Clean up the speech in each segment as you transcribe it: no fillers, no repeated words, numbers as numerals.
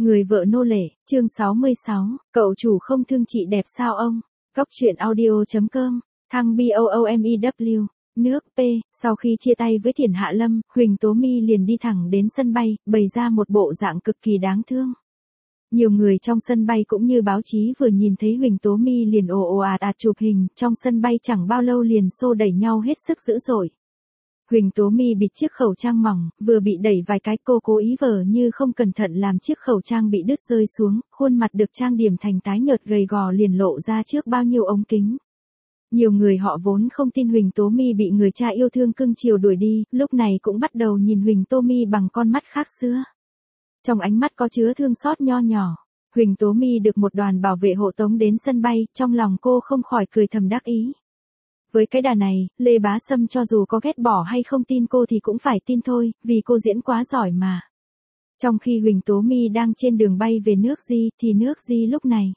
Người vợ nô lệ, chương 66, cậu chủ không thương chị đẹp sao ông? Cóc truyện audio.com, thăng BOOMEW, nước P, sau khi chia tay với Thiển Hạ Lâm, Huỳnh Tố My liền đi thẳng đến sân bay, bày ra một bộ dạng cực kỳ đáng thương. Nhiều người trong sân bay cũng như báo chí vừa nhìn thấy Huỳnh Tố My liền ồ ồ ạt ạt chụp hình, trong sân bay chẳng bao lâu liền xô đẩy nhau hết sức dữ dội. Huỳnh Tố My bịt chiếc khẩu trang mỏng, vừa bị đẩy vài cái cô cố ý vờ như không cẩn thận làm chiếc khẩu trang bị đứt rơi xuống, khuôn mặt được trang điểm thành tái nhợt gầy gò liền lộ ra trước bao nhiêu ống kính. Nhiều người họ vốn không tin Huỳnh Tố My bị người cha yêu thương cưng chiều đuổi đi, lúc này cũng bắt đầu nhìn Huỳnh Tố My bằng con mắt khác xưa. Trong ánh mắt có chứa thương xót nho nhỏ. Huỳnh Tố My được một đoàn bảo vệ hộ tống đến sân bay, trong lòng cô không khỏi cười thầm đắc ý. Với cái đà này, Lê Bá Sâm cho dù có ghét bỏ hay không tin cô thì cũng phải tin thôi, vì cô diễn quá giỏi mà. Trong khi Huỳnh Tố My đang trên đường bay về nước Di, thì nước Di lúc này.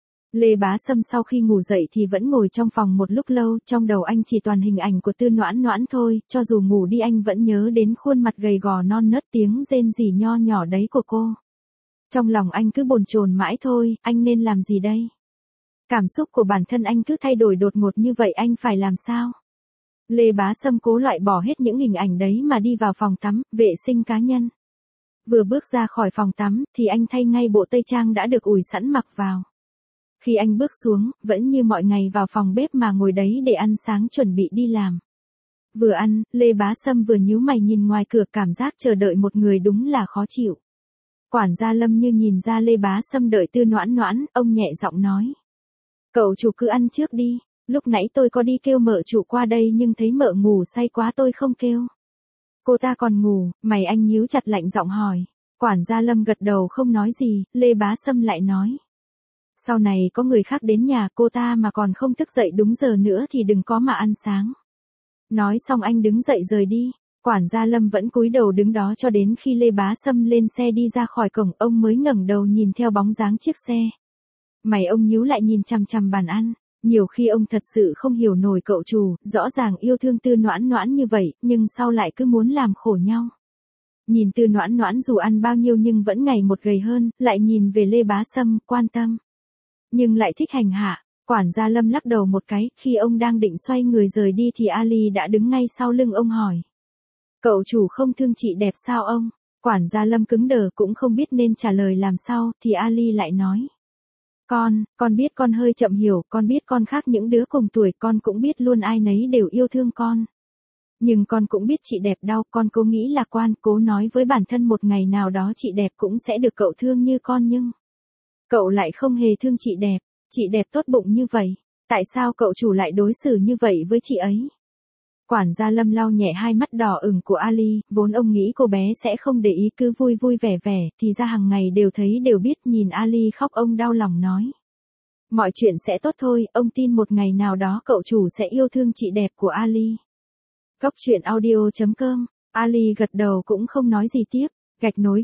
Lê Bá Sâm sau khi ngủ dậy thì vẫn ngồi trong phòng một lúc lâu, trong đầu anh chỉ toàn hình ảnh của Tư Noãn Noãn thôi, cho dù ngủ đi anh vẫn nhớ đến khuôn mặt gầy gò non nớt tiếng rên rỉ nho nhỏ đấy của cô. Trong lòng anh cứ bồn chồn mãi thôi, anh nên làm gì đây? Cảm xúc của bản thân anh cứ thay đổi đột ngột như vậy anh phải làm sao? Lê Bá Sâm cố loại bỏ hết những hình ảnh đấy mà đi vào phòng tắm, vệ sinh cá nhân. Vừa bước ra khỏi phòng tắm, thì anh thay ngay bộ tây trang đã được ủi sẵn mặc vào. Khi anh bước xuống, vẫn như mọi ngày vào phòng bếp mà ngồi đấy để ăn sáng chuẩn bị đi làm. Vừa ăn, Lê Bá Sâm vừa nhíu mày nhìn ngoài cửa, cảm giác chờ đợi một người đúng là khó chịu. Quản gia Lâm như nhìn ra Lê Bá Sâm đợi Tư Noãn Noãn, ông nhẹ giọng nói. Cậu chủ cứ ăn trước đi, lúc nãy tôi có đi kêu mợ chủ qua đây nhưng thấy mợ ngủ say quá tôi không kêu. Cô ta còn ngủ, mày anh nhíu chặt lạnh giọng hỏi. Quản gia Lâm gật đầu không nói gì, Lê Bá Sâm lại nói. Sau này có người khác đến nhà cô ta mà còn không thức dậy đúng giờ nữa thì đừng có mà ăn sáng. Nói xong anh đứng dậy rời đi, quản gia Lâm vẫn cúi đầu đứng đó cho đến khi Lê Bá Sâm lên xe đi ra khỏi cổng ông mới ngẩng đầu nhìn theo bóng dáng chiếc xe. Mày ông nhíu lại nhìn chằm chằm bàn ăn, nhiều khi ông thật sự không hiểu nổi cậu chủ, rõ ràng yêu thương Tư Noãn Noãn như vậy, nhưng sau lại cứ muốn làm khổ nhau. Nhìn Tư Noãn Noãn dù ăn bao nhiêu nhưng vẫn ngày một gầy hơn, lại nhìn về Lê Bá Sâm, quan tâm. Nhưng lại thích hành hạ, quản gia Lâm lắc đầu một cái, khi ông đang định xoay người rời đi thì Ali đã đứng ngay sau lưng ông hỏi. Cậu chủ không thương chị đẹp sao ông? Quản gia Lâm cứng đờ cũng không biết nên trả lời làm sao, thì Ali lại nói. Con biết con hơi chậm hiểu, con biết con khác những đứa cùng tuổi, con cũng biết luôn ai nấy đều yêu thương con. Nhưng con cũng biết chị đẹp đau, con cố nghĩ lạc quan, cố nói với bản thân một ngày nào đó chị đẹp cũng sẽ được cậu thương như con nhưng... Cậu lại không hề thương chị đẹp tốt bụng như vậy, tại sao cậu chủ lại đối xử như vậy với chị ấy? Quản gia Lâm lau nhẹ hai mắt đỏ ửng của Ali, vốn ông nghĩ cô bé sẽ không để ý cứ vui vui vẻ vẻ, thì ra hàng ngày đều thấy đều biết, nhìn Ali khóc ông đau lòng nói. Mọi chuyện sẽ tốt thôi, ông tin một ngày nào đó cậu chủ sẽ yêu thương chị đẹp của Ali. Cóc truyện audio.com, Ali gật đầu cũng không nói gì tiếp, gạch nối.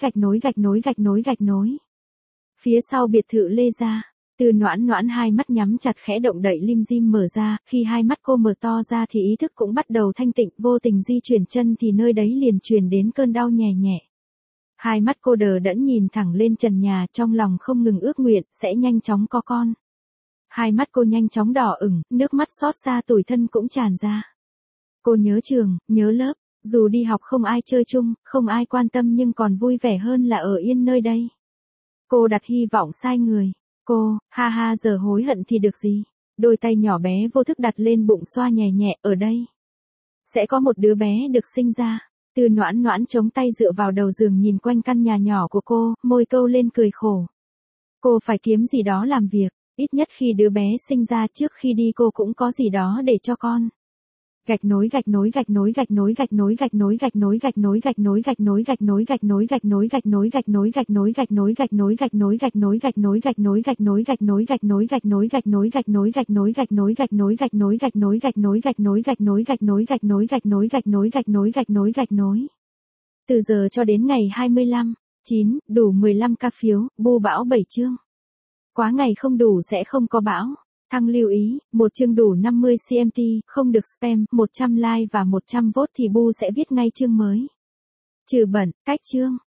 Phía sau biệt thự Lê gia, Tư Noãn Noãn hai mắt nhắm chặt khẽ động đậy lim dim mở ra, khi hai mắt cô mở to ra thì ý thức cũng bắt đầu thanh tịnh, vô tình di chuyển chân thì nơi đấy liền truyền đến cơn đau nhè nhẹ. Hai mắt cô đờ đẫn nhìn thẳng lên trần nhà, trong lòng không ngừng ước nguyện, sẽ nhanh chóng có con. Hai mắt cô nhanh chóng đỏ ửng, nước mắt xót xa tủi thân cũng tràn ra. Cô nhớ trường, nhớ lớp, dù đi học không ai chơi chung, không ai quan tâm nhưng còn vui vẻ hơn là ở yên nơi đây. Cô đặt hy vọng sai người. Cô, ha giờ hối hận thì được gì? Đôi tay nhỏ bé vô thức đặt lên bụng xoa nhẹ nhẹ, ở đây. Sẽ có một đứa bé được sinh ra. Tư Noãn Noãn chống tay dựa vào đầu giường nhìn quanh căn nhà nhỏ của cô, môi câu lên cười khổ. Cô phải kiếm gì đó làm việc, ít nhất khi đứa bé sinh ra trước khi đi cô cũng có gì đó để cho con. Gạch nối. Từ giờ cho đến ngày 25/9, đủ 15 ca phiếu, bu bão 7 chương. Quá ngày không đủ sẽ không có bão. Thăng lưu ý, một chương đủ 50 CMT, không được spam, 100 like và 100 vote thì Bu sẽ viết ngay chương mới. Trừ bẩn, cách chương.